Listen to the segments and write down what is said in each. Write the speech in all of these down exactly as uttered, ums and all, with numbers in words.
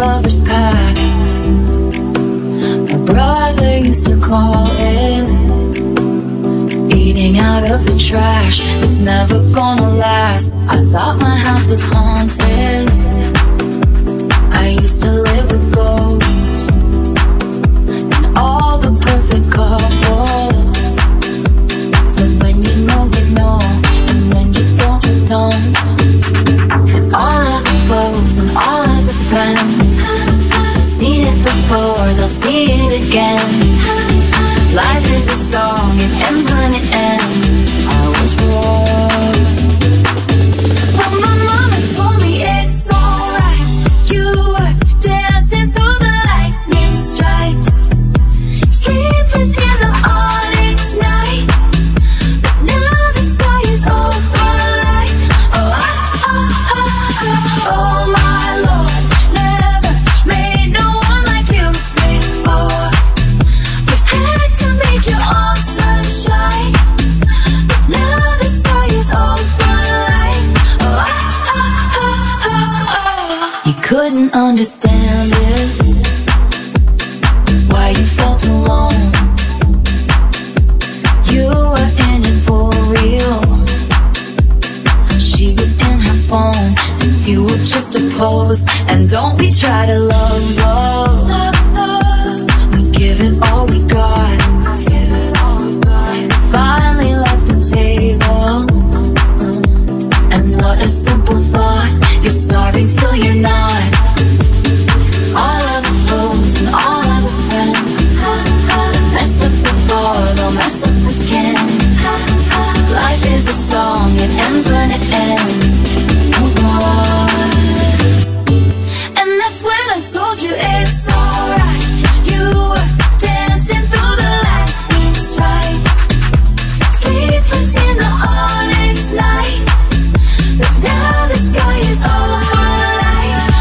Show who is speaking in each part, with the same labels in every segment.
Speaker 1: lovers past. My brother used to call in, eating out of the trash. It's never gonna last. I thought my house was haunted. I used to live with ghosts and all the perfect couples. So when you know, you know, and when you don't, you don't. And all of the foes and all of the friends, they've seen it before, they'll see it again. Life is a song, it ends when it ends. I was wrong. But my mama told me it's alright. You were dancing through the lightning strikes, sleepless in the onyx night. But now the sky is overlight. Oh, oh, oh, oh, oh my Lord, never made no one like you before. You had to make your own sunshine, but now the sky is overlight. Oh, oh, oh, oh, oh. You couldn't understand it, why you felt alone. You were in it for real. She was in her phone, and you were just a pose. And don't we try to love, love. We give it all we got. Finally left the table, and what a simple thought. You're starving till you're not. All of the foes and all of the friends, messed up before, they'll mess up again. Life is a song, it ends when it ends. Move on. And that's when I told you it's alright. You were dancing through the lightning strikes, sleepless in the onyx night. But now the sky is overlight.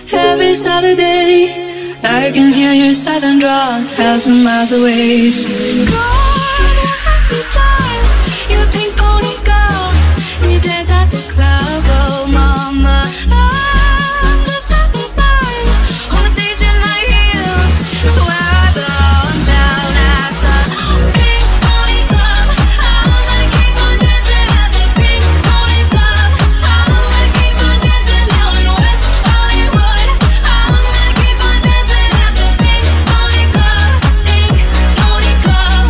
Speaker 1: Every Saturday I can hear your silent drum a thousand miles away. So God, what have you done? You're a pink pony girl, and you dance at the club. Oh mama, I'm just having fun on the stage in my heels. So where I belong, down at the pink pony club. I'm gonna keep on dancing at the pink pony club. I'm gonna keep on dancing down in West Hollywood. I'm gonna keep on dancing at the pink pony club, pink pony club.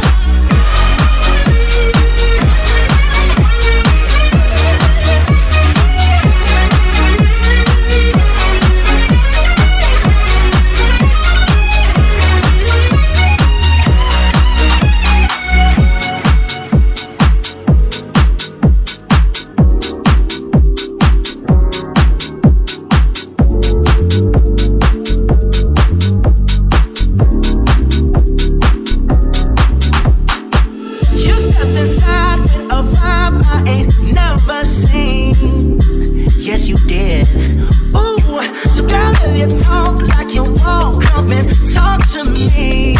Speaker 1: You stepped inside with a vibe I ain't never seen. Yes, you did. Ooh, so girl, if you talk like you won't come and talk to me.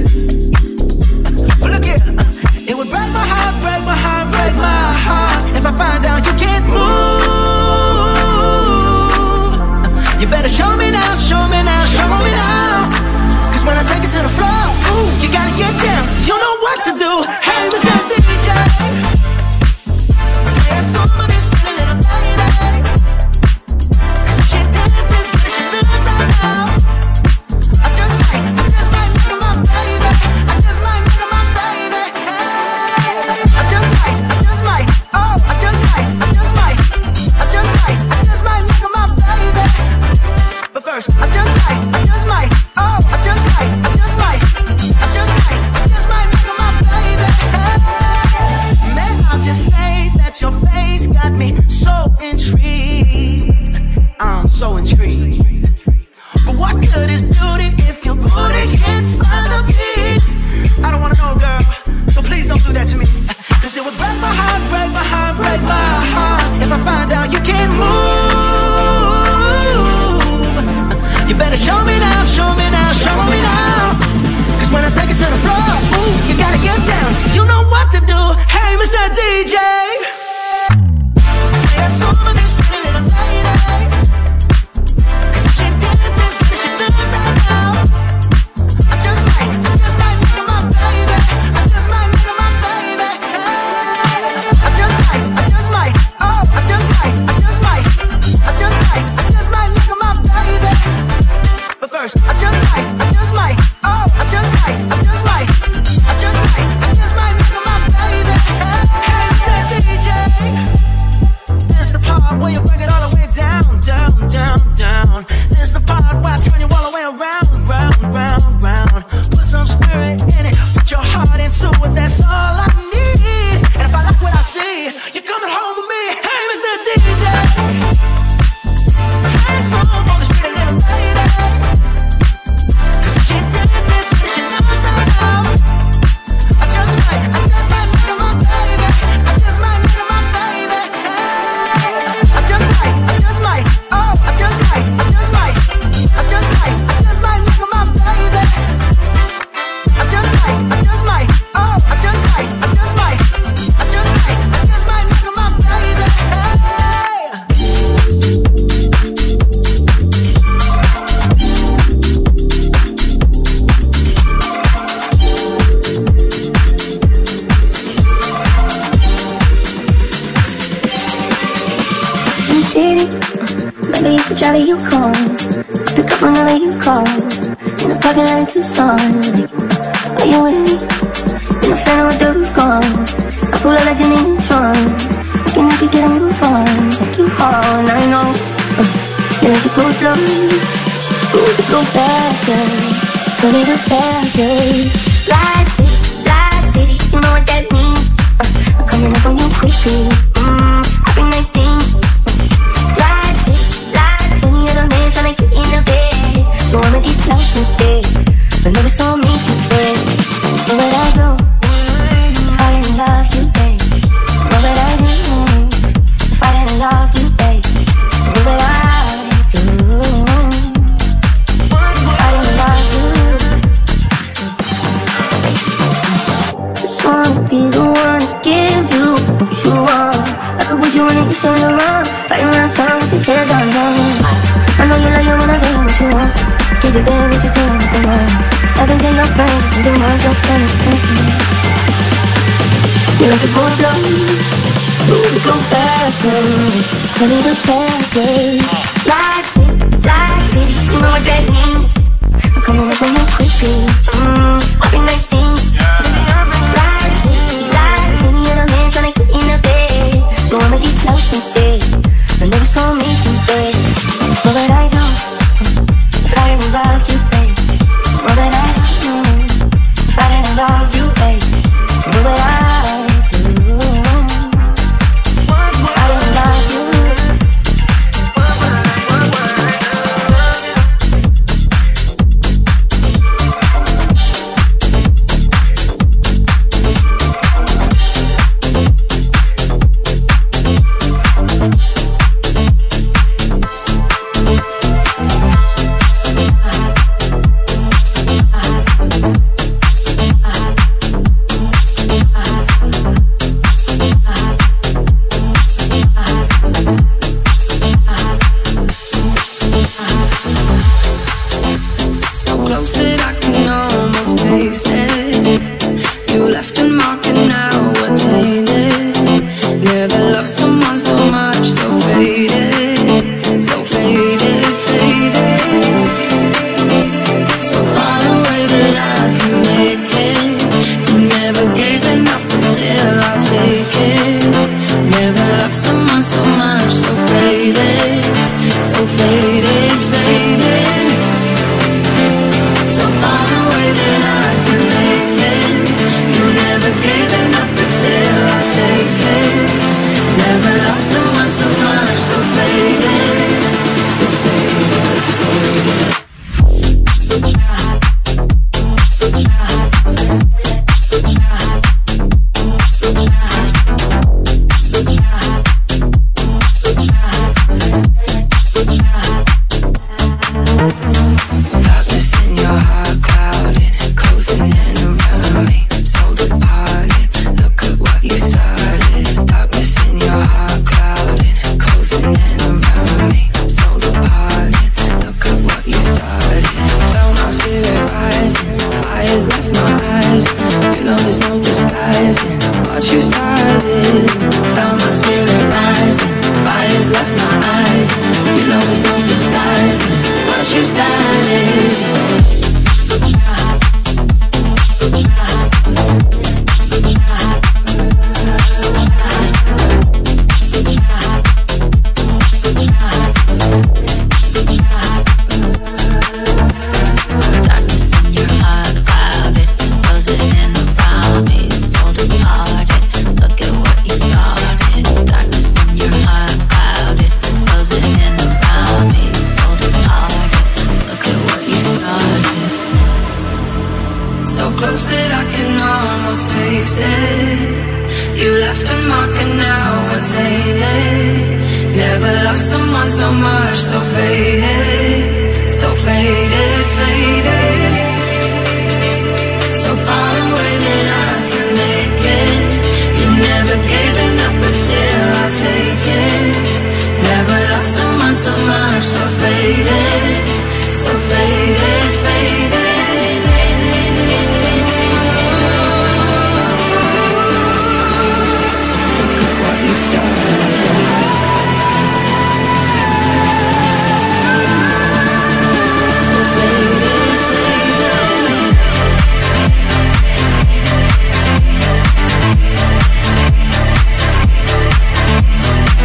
Speaker 1: But look here, it would break my heart, break my heart, break my heart if I find out you can't move. You better show me now, show me now, show me now. Cause when I take it to the floor, ooh, you gotta get down. You know what to do. Hey, Mister D J, play a song for this pretty little lady. Cause if she dances, what she doing right now? I just might, I just might make her my baby. I just might make her my baby. Hey, I just might, I just might, oh, I just might, I just might, I just might, I just might make her my baby. But first, I just might, I just might, oh, I just might, I just might, I just might, I just might make her my baby. Hey, man, I'll just say that your face got me so intrigued. I'm so intrigued. But what good is beauty if your booty can't find a beat? I don't wanna know, girl, so please don't do that to me. Cause it would break my heart, break my heart, break my heart if I find out you can't move. You better show me now, show me now, show me now. Cause when I take it to the floor, ooh, you gotta get down. You know what to do. Hey, Mister D J, play a song for this pretty little lady. Cause if she dances, what she doing right now? I just might, I just might make her my baby. I just might make her my baby. Hey, I just might, I just might, oh, I just might, I just might, I just might, I just might make her my baby. But first, I just might, I just might, oh, I just might, I just might, I just might, I just might make her my baby. Hey, Mister D J, this is the part where you bring it all the way down, down, down, down. This is the part where I turn you all the way around, round, round, round. Put some spirit in it, put your heart into it, that's all I need. And if I like what I see, you're coming home with me. Hey, Mister D J, play a song for this pretty little lady. Cause if she dances, what she doing right now? I just might, I just might make her my baby. I just might make her my baby. Hey, I just might, I just might, oh, I just might, I just might, I just might, I just might make her my baby. I just might, I just might, oh, I just might, I just might, I just might, I just might make her my baby. Hey.
Speaker 2: In the city, maybe you should drive a Yukon. Pick up whenever you call. In the parking lot in Tucson, are you with me? In the Phantom with the roof gone. I pull a legend in your trunk. Thinking I could get a move on. Take you hard, I know. uh, You like to go slow, ooh, to go faster, a little faster. Slide city, slide city, you know what that means. uh, I'm coming up on you quickly. Mmm, I bring nice things. Slide city, slide, plenty of the men tryna get in the bed. So I'ma get lost instead, but never saw me prepared. Where would I go? If I didn't love you, babe. What would I do? If I didn't love you, babe. What would I do? Baby, baby, what you doing with the world? I can tell your friends, you can do my job better. You like to go slow, move it go faster. I need a password. Slide city, slide city, you know what that means. I'm coming up on you quickly, mmm, popping nice things. Slide city, slide city, and I'm in trying to get in the bed. So I'ma get lost instead, I never saw me in bed. What would I do if I didn't love you, babe? What would I do if I didn't love you, babe? What would I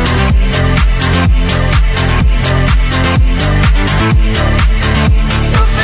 Speaker 1: so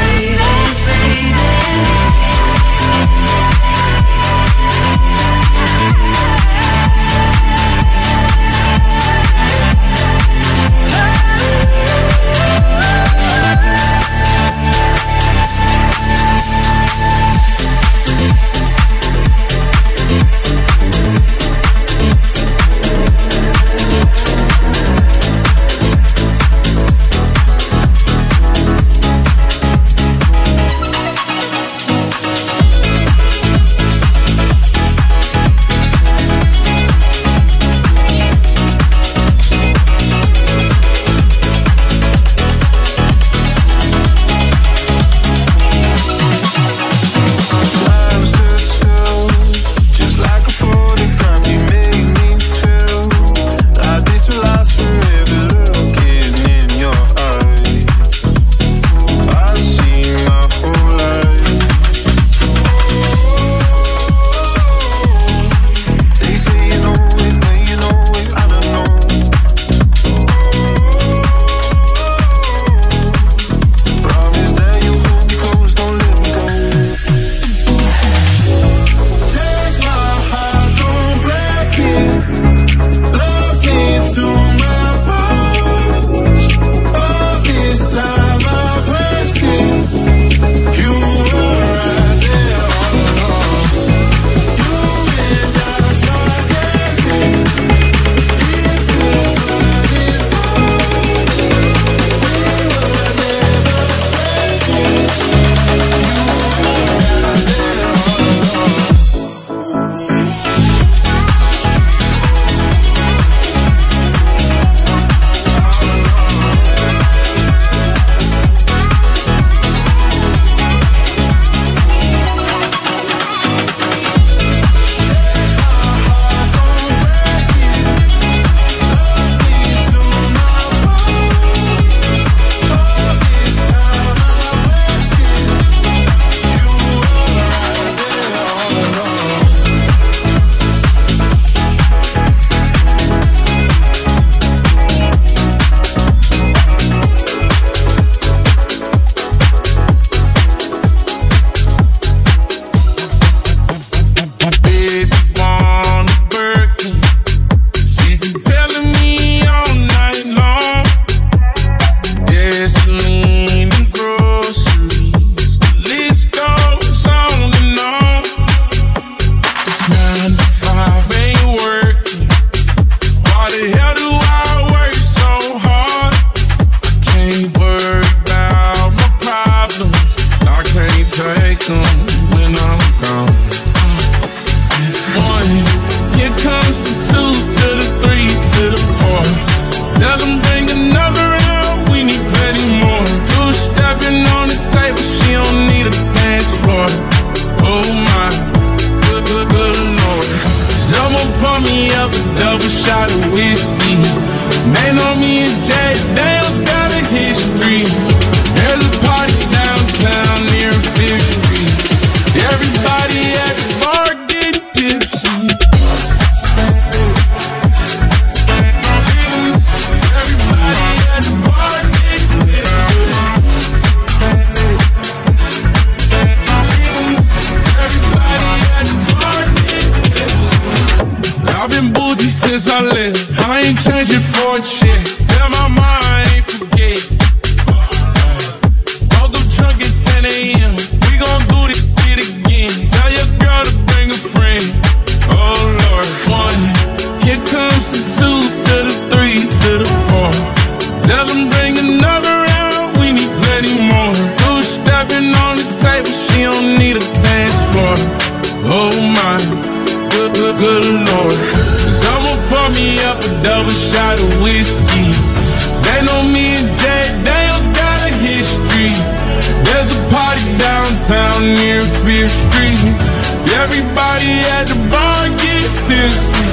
Speaker 3: is free. Everybody at the bar get tipsy.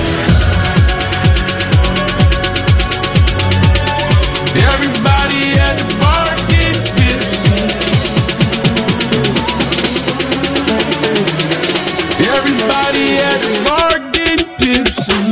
Speaker 3: Everybody at the bar get tipsy. Everybody at the bar get tipsy.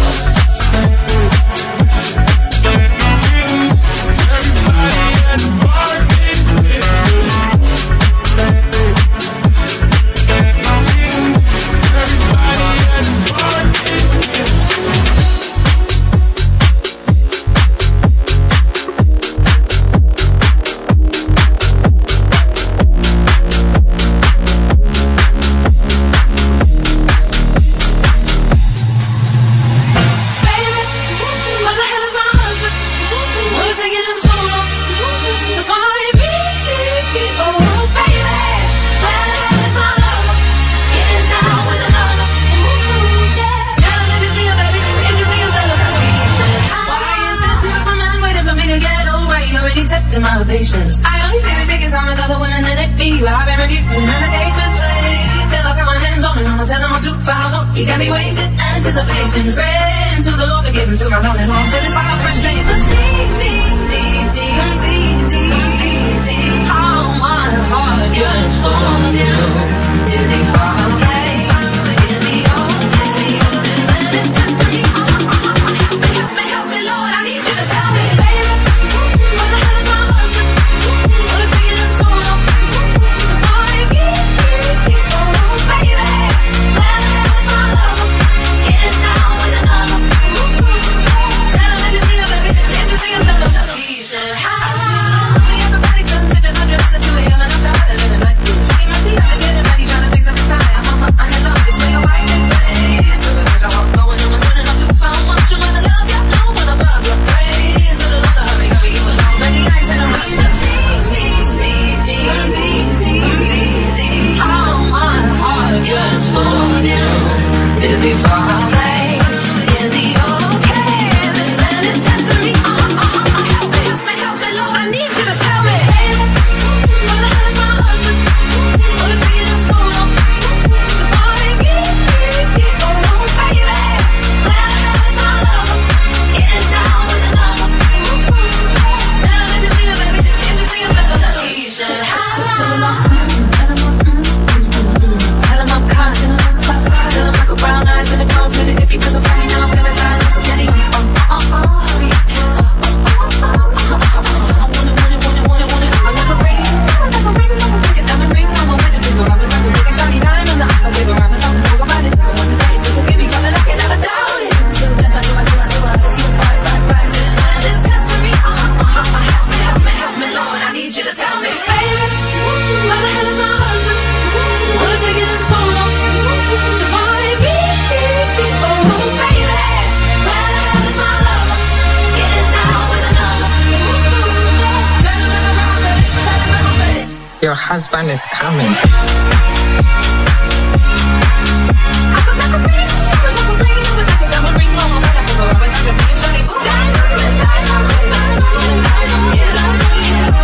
Speaker 1: You got me waiting, anticipating, praying to the Lord to give him through my lonely long till it's far fresh days. Just sneak me, sneak me, sneak me, sneak me. How my heart yearns for you. Is he far away? Is he okay? This man is testing me. Help me, help me, help me, Lord. I need you to tell me, baby, where the hell is my husband? What is taking him so long to find me? Oh, baby, where the hell is my lover? Getting down with another. Tell him if you see him, baby, if you see him, tell him he should have. Everybody turns sipping my dress to him, and I'm tired of living like this. He must be out to get him ready, trying to fix up his time. I had love this way, I can say. So look at your heart going, and was running up too far. Want you when I love you, no one above you. Pray to the Lord to hurry, hurry you along. Baby, I ain't telling me to sneak me, sneak me, sneak me, sneak me. How my heart yearns for you. Is he far away? Is he okay? This man is testing me. Uh, uh, uh, uh, help me, help me, help me, Lord. I need you to tell me, baby, where the hell is my husband? What is taking him so long to find me? Oh, baby, where the hell is my lover? Getting down with another. Tell him if you see him, baby, if you see him, tell him he should have. Tell him I'm, tell him I'm, tell him I'm kind. Tell him I got brown eyes and a girl feel it. If he doesn't find me now, I'm gonna die. So can he? Oh, oh, oh, hurry. I want it, want it, want it, want it, want it. I like a ring, I like a ring, I want to get down the ring. I want to figure out the rock and break a shiny diamond. I baby around the top and talk about it. I want the day, so give me God and I can never doubt it. Till death I do, I do, I do, I see it right, right, right. This man is testing me. Uh, uh, uh, help me, help me, help me, Lord. I need you to tell me, baby, where the hell is my husband? What is taking him so long to find me? Oh, baby, where the hell is my lover? Getting down with another. Tell him if I'm wrong, say it. Tell him if I'm say it.
Speaker 4: Your husband is coming.
Speaker 1: I forgot to bring, I forgot to bring, I forgot to tell him bring on my back. I forgot to bring, I shawty go diamond, diamond, diamond, diamond, yeah, diamond, yeah.